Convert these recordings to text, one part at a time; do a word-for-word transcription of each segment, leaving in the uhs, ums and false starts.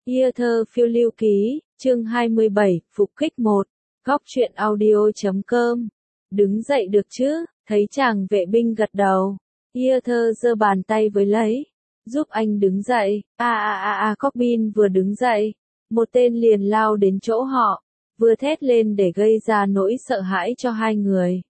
Ia thơ phiêu lưu ký, chương hai mươi bảy, phục kích một, góc truyện audio chấm com. Đứng dậy được chứ, thấy chàng vệ binh gật đầu. Ia thơ giơ bàn tay với lấy, giúp anh đứng dậy. A a a a Corbin vừa đứng dậy, một tên liền lao đến chỗ họ, vừa thét lên để gây ra nỗi sợ hãi cho hai người.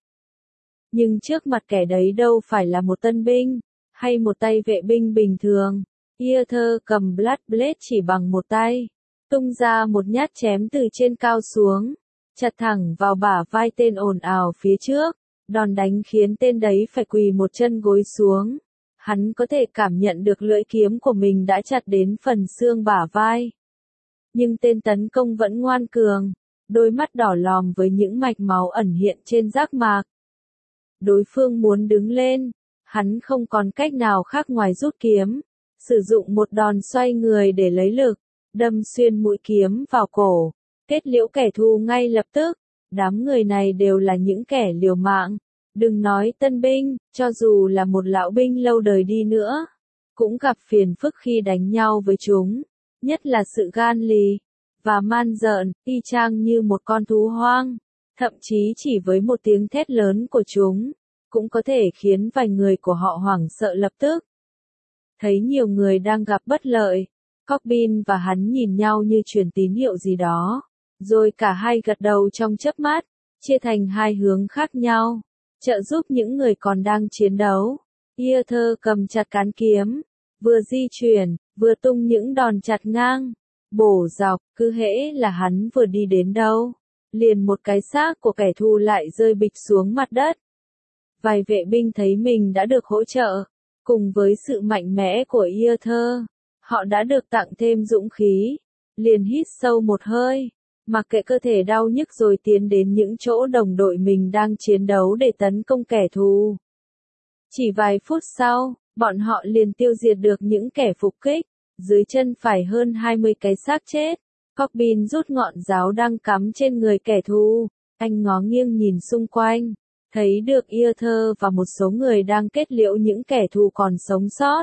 Nhưng trước mặt kẻ đấy đâu phải là một tân binh, hay một tay vệ binh bình thường. Ia thơ cầm Blood Blade chỉ bằng một tay, tung ra một nhát chém từ trên cao xuống, chặt thẳng vào bả vai tên ồn ào phía trước. Đòn đánh khiến tên đấy phải quỳ một chân gối xuống. Hắn có thể cảm nhận được lưỡi kiếm của mình đã chặt đến phần xương bả vai. Nhưng tên tấn công vẫn ngoan cường, đôi mắt đỏ lòm với những mạch máu ẩn hiện trên giác mạc. Đối phương muốn đứng lên, hắn không còn cách nào khác ngoài rút kiếm, sử dụng một đòn xoay người để lấy lực, đâm xuyên mũi kiếm vào cổ, kết liễu kẻ thù ngay lập tức. Đám người này đều là những kẻ liều mạng, đừng nói tân binh, cho dù là một lão binh lâu đời đi nữa, cũng gặp phiền phức khi đánh nhau với chúng, nhất là sự gan lì và man dợn, y chang như một con thú hoang, thậm chí chỉ với một tiếng thét lớn của chúng, cũng có thể khiến vài người của họ hoảng sợ lập tức. Thấy nhiều người đang gặp bất lợi, Corbin và hắn nhìn nhau như truyền tín hiệu gì đó. Rồi cả hai gật đầu trong chớp mắt, chia thành hai hướng khác nhau, trợ giúp những người còn đang chiến đấu. Ia thơ cầm chặt cán kiếm, vừa di chuyển, vừa tung những đòn chặt ngang, bổ dọc, cứ hễ là hắn vừa đi đến đâu, liền một cái xác của kẻ thù lại rơi bịch xuống mặt đất. Vài vệ binh thấy mình đã được hỗ trợ, cùng với sự mạnh mẽ của Ia thơ, họ đã được tặng thêm dũng khí, liền hít sâu một hơi, mặc kệ cơ thể đau nhức rồi tiến đến những chỗ đồng đội mình đang chiến đấu để tấn công kẻ thù. Chỉ vài phút sau, bọn họ liền tiêu diệt được những kẻ phục kích, dưới chân phải hơn hai mươi cái xác chết. Corbin rút ngọn giáo đang cắm trên người kẻ thù, anh ngó nghiêng nhìn xung quanh, thấy được Ia thơ và một số người đang kết liễu những kẻ thù còn sống sót.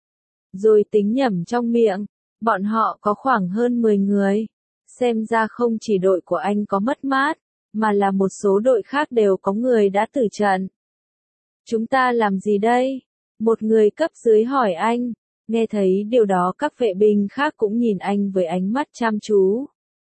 Rồi tính nhẩm trong miệng, bọn họ có khoảng hơn mười người. Xem ra không chỉ đội của anh có mất mát, mà là một số đội khác đều có người đã tử trận. Chúng ta làm gì đây? Một người cấp dưới hỏi anh. Nghe thấy điều đó các vệ binh khác cũng nhìn anh với ánh mắt chăm chú.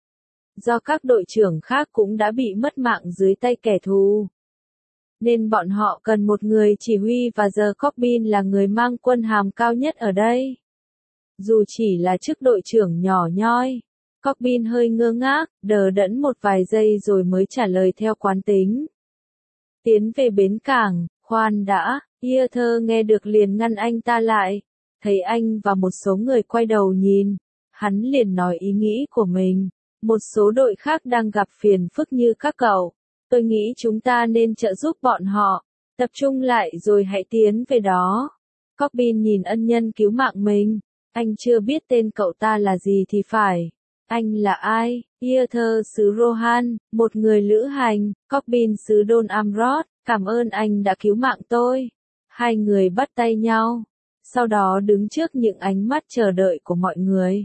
Do các đội trưởng khác cũng đã bị mất mạng dưới tay kẻ thù, nên bọn họ cần một người chỉ huy và giờ Corbin là người mang quân hàm cao nhất ở đây. Dù chỉ là chức đội trưởng nhỏ nhoi. Corbin hơi ngơ ngác, đờ đẫn một vài giây rồi mới trả lời theo quán tính. Tiến về bến cảng, khoan đã, Ia thơ nghe được liền ngăn anh ta lại. Thấy anh và một số người quay đầu nhìn, hắn liền nói ý nghĩ của mình. Một số đội khác đang gặp phiền phức như các cậu. Tôi nghĩ chúng ta nên trợ giúp bọn họ, tập trung lại rồi hãy tiến về đó. Corbin nhìn ân nhân cứu mạng mình. Anh chưa biết tên cậu ta là gì thì phải. Anh là ai? Ia thơ xứ Rohan, một người lữ hành. Corbin xứ Don Amrod, cảm ơn anh đã cứu mạng tôi. Hai người bắt tay nhau, sau đó đứng trước những ánh mắt chờ đợi của mọi người.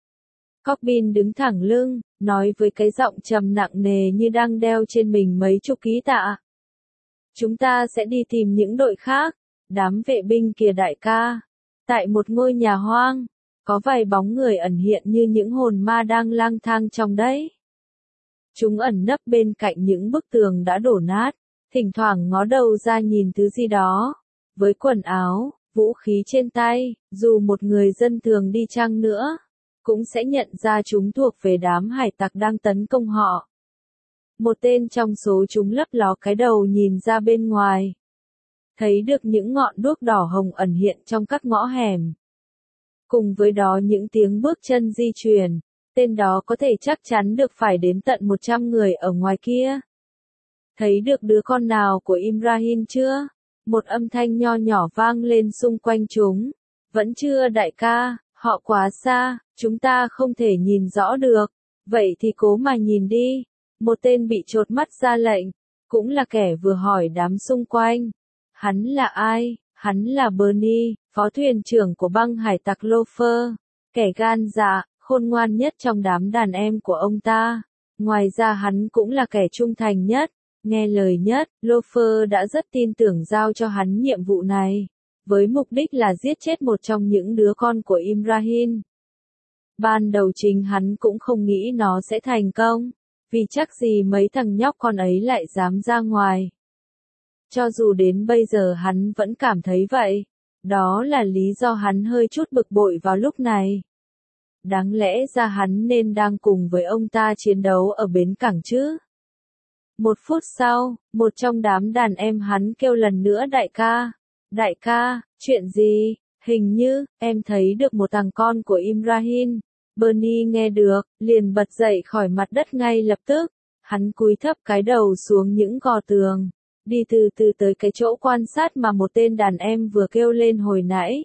Corbin đứng thẳng lưng, nói với cái giọng trầm nặng nề như đang đeo trên mình mấy chục ký tạ. Chúng ta sẽ đi tìm những đội khác. Đám vệ binh kìa đại ca. Tại một ngôi nhà hoang, có vài bóng người ẩn hiện như những hồn ma đang lang thang trong đấy. Chúng ẩn nấp bên cạnh những bức tường đã đổ nát, thỉnh thoảng ngó đầu ra nhìn thứ gì đó. Với quần áo, vũ khí trên tay, dù một người dân thường đi chăng nữa, cũng sẽ nhận ra chúng thuộc về đám hải tặc đang tấn công họ. Một tên trong số chúng lấp ló cái đầu nhìn ra bên ngoài. Thấy được những ngọn đuốc đỏ hồng ẩn hiện trong các ngõ hẻm. Cùng với đó những tiếng bước chân di chuyển, tên đó có thể chắc chắn được phải đến tận một trăm người ở ngoài kia. Thấy được đứa con nào của Imrahim chưa? Một âm thanh nho nhỏ vang lên xung quanh chúng. Vẫn chưa đại ca, họ quá xa, chúng ta không thể nhìn rõ được. Vậy thì cố mà nhìn đi. Một tên bị chột mắt ra lệnh, cũng là kẻ vừa hỏi đám xung quanh. Hắn là ai? Hắn là Bernie, phó thuyền trưởng của băng hải tặc Lofer. Kẻ gan dạ, khôn ngoan nhất trong đám đàn em của ông ta. Ngoài ra hắn cũng là kẻ trung thành nhất, nghe lời nhất. Lofer đã rất tin tưởng giao cho hắn nhiệm vụ này, với mục đích là giết chết một trong những đứa con của Ibrahim. Ban đầu chính hắn cũng không nghĩ nó sẽ thành công, vì chắc gì mấy thằng nhóc con ấy lại dám ra ngoài. Cho dù đến bây giờ hắn vẫn cảm thấy vậy, đó là lý do hắn hơi chút bực bội vào lúc này. Đáng lẽ ra hắn nên đang cùng với ông ta chiến đấu ở bến cảng chứ. Một phút sau, một trong đám đàn em hắn kêu lần nữa đại ca. Đại ca, chuyện gì? Hình như, em thấy được một thằng con của Ibrahim. Bernie nghe được, liền bật dậy khỏi mặt đất ngay lập tức. Hắn cúi thấp cái đầu xuống những gò tường, đi từ từ tới cái chỗ quan sát mà một tên đàn em vừa kêu lên hồi nãy.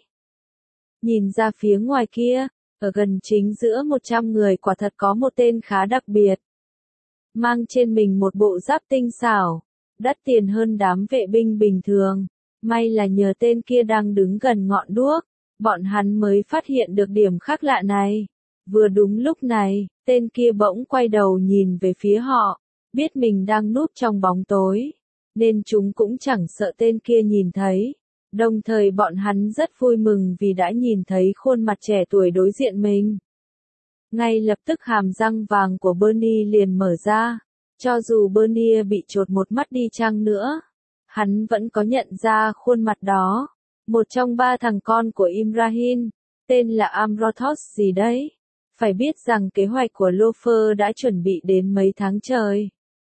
Nhìn ra phía ngoài kia, ở gần chính giữa một trăm người quả thật có một tên khá đặc biệt. Mang trên mình một bộ giáp tinh xảo, đắt tiền hơn đám vệ binh bình thường. May là nhờ tên kia đang đứng gần ngọn đuốc, bọn hắn mới phát hiện được điểm khác lạ này. Vừa đúng lúc này, tên kia bỗng quay đầu nhìn về phía họ, biết mình đang núp trong bóng tối, nên chúng cũng chẳng sợ tên kia nhìn thấy. Đồng thời bọn hắn rất vui mừng vì đã nhìn thấy khuôn mặt trẻ tuổi đối diện mình. Ngay lập tức hàm răng vàng của Bernie liền mở ra, cho dù Bernie bị chột một mắt đi chăng nữa, hắn vẫn có nhận ra khuôn mặt đó. Một trong ba thằng con của Ibrahim, tên là Amrothos gì đấy. Phải biết rằng kế hoạch của Lofer đã chuẩn bị đến mấy tháng trời.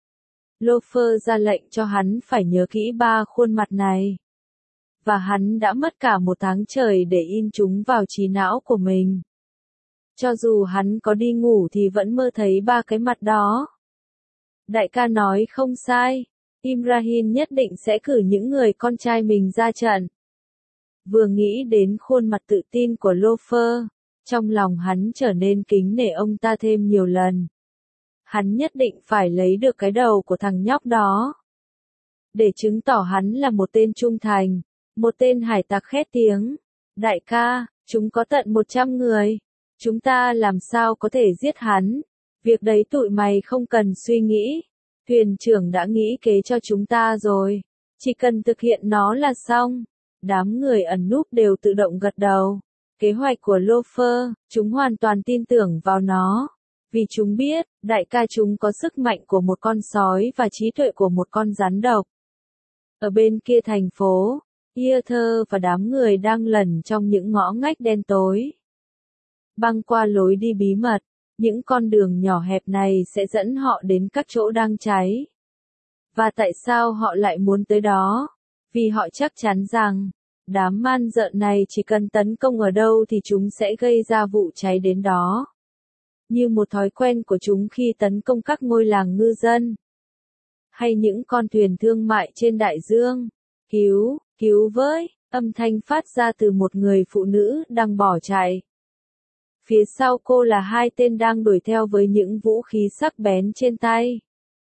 Lofer ra lệnh cho hắn phải nhớ kỹ ba khuôn mặt này. Và hắn đã mất cả một tháng trời để in chúng vào trí não của mình. Cho dù hắn có đi ngủ thì vẫn mơ thấy ba cái mặt đó. Đại ca nói không sai, Ibrahim nhất định sẽ cử những người con trai mình ra trận. Vừa nghĩ đến khuôn mặt tự tin của Lofer, trong lòng hắn trở nên kính nể ông ta thêm nhiều lần. Hắn nhất định phải lấy được cái đầu của thằng nhóc đó, để chứng tỏ hắn là một tên trung thành, một tên hải tặc khét tiếng. Đại ca, chúng có tận một trăm người, chúng ta làm sao có thể giết hắn? Việc đấy tụi mày không cần suy nghĩ, thuyền trưởng đã nghĩ kế cho chúng ta rồi, chỉ cần thực hiện nó là xong. Đám người ẩn núp đều tự động gật đầu. Kế hoạch của Lofer, chúng hoàn toàn tin tưởng vào nó, vì chúng biết, đại ca chúng có sức mạnh của một con sói và trí tuệ của một con rắn độc. Ở bên kia thành phố, Arthur và đám người đang lẩn trong những ngõ ngách đen tối. Băng qua lối đi bí mật, những con đường nhỏ hẹp này sẽ dẫn họ đến các chỗ đang cháy. Và tại sao họ lại muốn tới đó? Vì họ chắc chắn rằng, đám man dợ này chỉ cần tấn công ở đâu thì chúng sẽ gây ra vụ cháy đến đó. Như một thói quen của chúng khi tấn công các ngôi làng ngư dân, hay những con thuyền thương mại trên đại dương. Cứu, cứu với, âm thanh phát ra từ một người phụ nữ đang bỏ chạy. Phía sau cô là hai tên đang đuổi theo với những vũ khí sắc bén trên tay.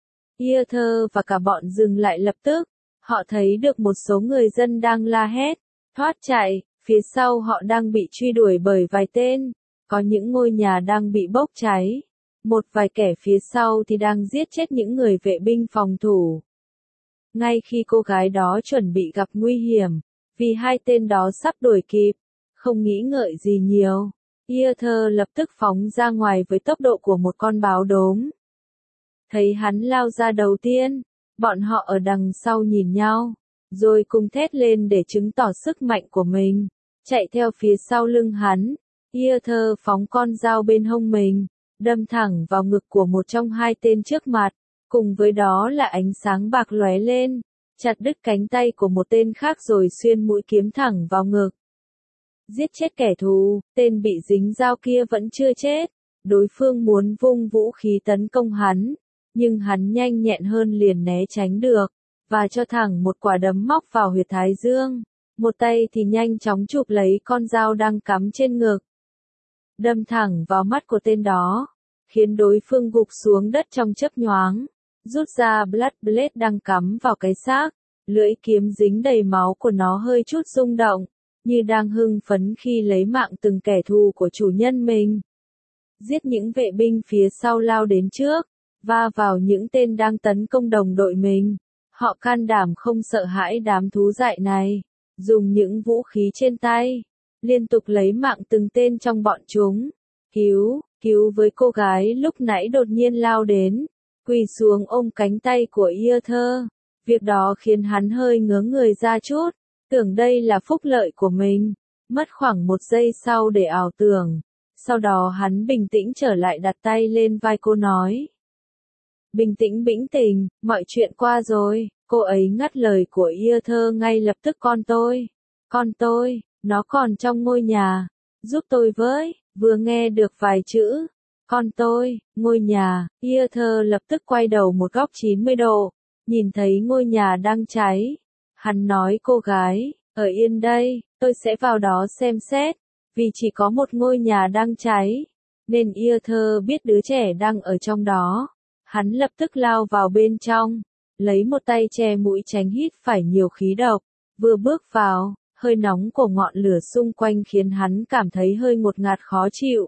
Arthur và cả bọn dừng lại lập tức. Họ thấy được một số người dân đang la hét, thoát chạy, phía sau họ đang bị truy đuổi bởi vài tên, có những ngôi nhà đang bị bốc cháy, một vài kẻ phía sau thì đang giết chết những người vệ binh phòng thủ. Ngay khi cô gái đó chuẩn bị gặp nguy hiểm, vì hai tên đó sắp đuổi kịp, không nghĩ ngợi gì nhiều, Arthur lập tức phóng ra ngoài với tốc độ của một con báo đốm. Thấy hắn lao ra đầu tiên, bọn họ ở đằng sau nhìn nhau, rồi cùng thét lên để chứng tỏ sức mạnh của mình, chạy theo phía sau lưng hắn. Arthur phóng con dao bên hông mình, đâm thẳng vào ngực của một trong hai tên trước mặt, cùng với đó là ánh sáng bạc lóe lên, chặt đứt cánh tay của một tên khác rồi xuyên mũi kiếm thẳng vào ngực. Giết chết kẻ thù, tên bị dính dao kia vẫn chưa chết, đối phương muốn vung vũ khí tấn công hắn, nhưng hắn nhanh nhẹn hơn liền né tránh được, và cho thẳng một quả đấm móc vào huyệt thái dương, một tay thì nhanh chóng chụp lấy con dao đang cắm trên ngực, đâm thẳng vào mắt của tên đó, khiến đối phương gục xuống đất trong chớp nhoáng, rút ra Blood Blade đang cắm vào cái xác, lưỡi kiếm dính đầy máu của nó hơi chút rung động, như đang hưng phấn khi lấy mạng từng kẻ thù của chủ nhân mình. giết những vệ binh phía sau lao đến trước, va vào những tên đang tấn công đồng đội mình. Họ can đảm không sợ hãi đám thú dại này, dùng những vũ khí trên tay, liên tục lấy mạng từng tên trong bọn chúng. Cứu, cứu với cô gái lúc nãy đột nhiên lao đến, quỳ xuống ôm cánh tay của Arthur. Việc đó khiến hắn hơi ngớ người ra chút, tưởng đây là phúc lợi của mình, mất khoảng một giây sau để ảo tưởng. Sau đó hắn bình tĩnh trở lại đặt tay lên vai cô nói. Bình tĩnh bình tĩnh, mọi chuyện qua rồi. Cô ấy ngắt lời của Arthur ngay lập tức. Con tôi, con tôi, nó còn trong ngôi nhà, giúp tôi với. Vừa nghe được vài chữ, con tôi, ngôi nhà, Arthur lập tức quay đầu một góc chín mươi độ, nhìn thấy ngôi nhà đang cháy. Hắn nói cô gái, ở yên đây, tôi sẽ vào đó xem xét, vì chỉ có một ngôi nhà đang cháy, nên Arthur biết đứa trẻ đang ở trong đó. Hắn lập tức lao vào bên trong, lấy một tay che mũi tránh hít phải nhiều khí độc. Vừa bước vào, hơi nóng của ngọn lửa xung quanh khiến hắn cảm thấy hơi ngột ngạt khó chịu.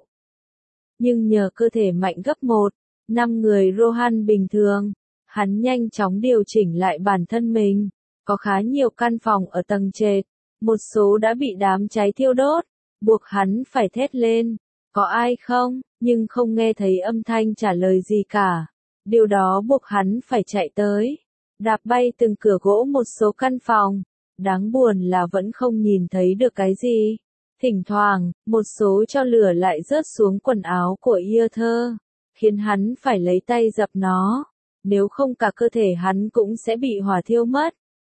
Nhưng nhờ cơ thể mạnh gấp một, năm người Rohan bình thường, hắn nhanh chóng điều chỉnh lại bản thân mình. Có khá nhiều căn phòng ở tầng trệt, một số đã bị đám cháy thiêu đốt, buộc hắn phải thét lên, có ai không, nhưng không nghe thấy âm thanh trả lời gì cả. Điều đó buộc hắn phải chạy tới, đạp bay từng cửa gỗ một số căn phòng. Đáng buồn là vẫn không nhìn thấy được cái gì. Thỉnh thoảng, một số tro lửa lại rớt xuống quần áo của Arthur, khiến hắn phải lấy tay dập nó, nếu không cả cơ thể hắn cũng sẽ bị hỏa thiêu mất.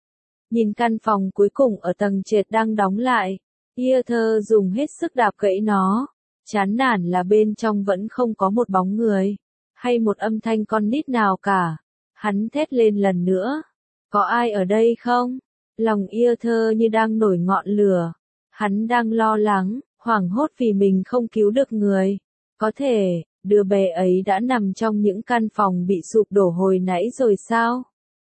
Nhìn căn phòng cuối cùng ở tầng trệt đang đóng lại, Arthur dùng hết sức đạp gãy nó, chán nản là bên trong vẫn không có một bóng người, hay một âm thanh con nít nào cả. Hắn thét lên lần nữa, có ai ở đây không? Lòng Arthur như đang nổi ngọn lửa, hắn đang lo lắng, hoảng hốt vì mình không cứu được người. Có thể, đứa bé ấy đã nằm trong những căn phòng bị sụp đổ hồi nãy rồi sao?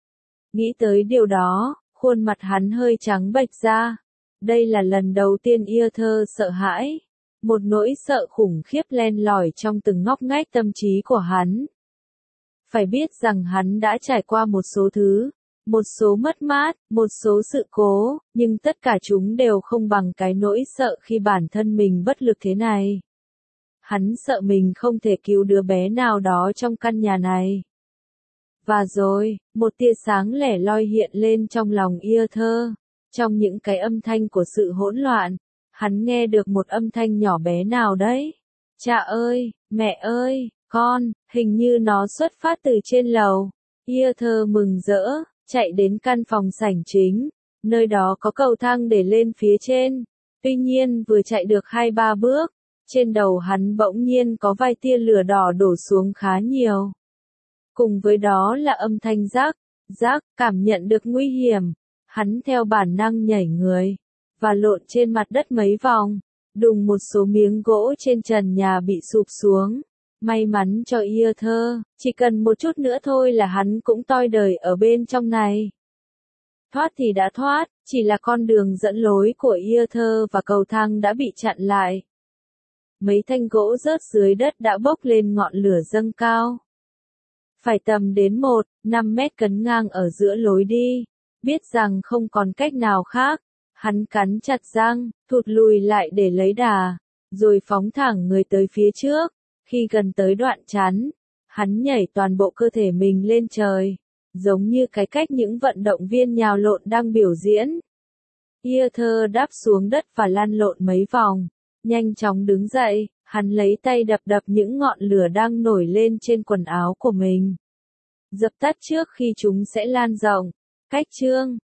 Nghĩ tới điều đó, khuôn mặt hắn hơi trắng bệch ra. Đây là lần đầu tiên Arthur sợ hãi. Một nỗi sợ khủng khiếp len lỏi trong từng ngóc ngách tâm trí của hắn. Phải biết rằng hắn đã trải qua một số thứ, một số mất mát, một số sự cố, nhưng tất cả chúng đều không bằng cái nỗi sợ khi bản thân mình bất lực thế này. Hắn sợ mình không thể cứu đứa bé nào đó trong căn nhà này. Và rồi, một tia sáng lẻ loi hiện lên trong lòng Arthur. Trong những cái âm thanh của sự hỗn loạn, hắn nghe được một âm thanh nhỏ bé nào đấy. Cha ơi, mẹ ơi, con, hình như nó xuất phát từ trên lầu. Arthur mừng rỡ, chạy đến căn phòng sảnh chính, nơi đó có cầu thang để lên phía trên. Tuy nhiên vừa chạy được hai ba bước, trên đầu hắn bỗng nhiên có vài tia lửa đỏ đổ xuống khá nhiều. Cùng với đó là âm thanh rắc, rắc, cảm nhận được nguy hiểm. Hắn theo bản năng nhảy người, và lộn trên mặt đất mấy vòng, đùng một số miếng gỗ trên trần nhà bị sụp xuống. May mắn cho Arthur, chỉ cần một chút nữa thôi là hắn cũng toi đời ở bên trong này. Thoát thì đã thoát, chỉ là con đường dẫn lối của Arthur và cầu thang đã bị chặn lại. Mấy thanh gỗ rớt dưới đất đã bốc lên ngọn lửa dâng cao. Phải tầm đến một, năm mét cấn ngang ở giữa lối đi. Biết rằng không còn cách nào khác, hắn cắn chặt răng, thụt lùi lại để lấy đà, rồi phóng thẳng người tới phía trước. Khi gần tới đoạn chắn, hắn nhảy toàn bộ cơ thể mình lên trời, giống như cái cách những vận động viên nhào lộn đang biểu diễn. Arthur đáp xuống đất và lăn lộn mấy vòng, nhanh chóng đứng dậy, hắn lấy tay đập đập những ngọn lửa đang nổi lên trên quần áo của mình. Dập tắt trước khi chúng sẽ lan rộng. Cách chương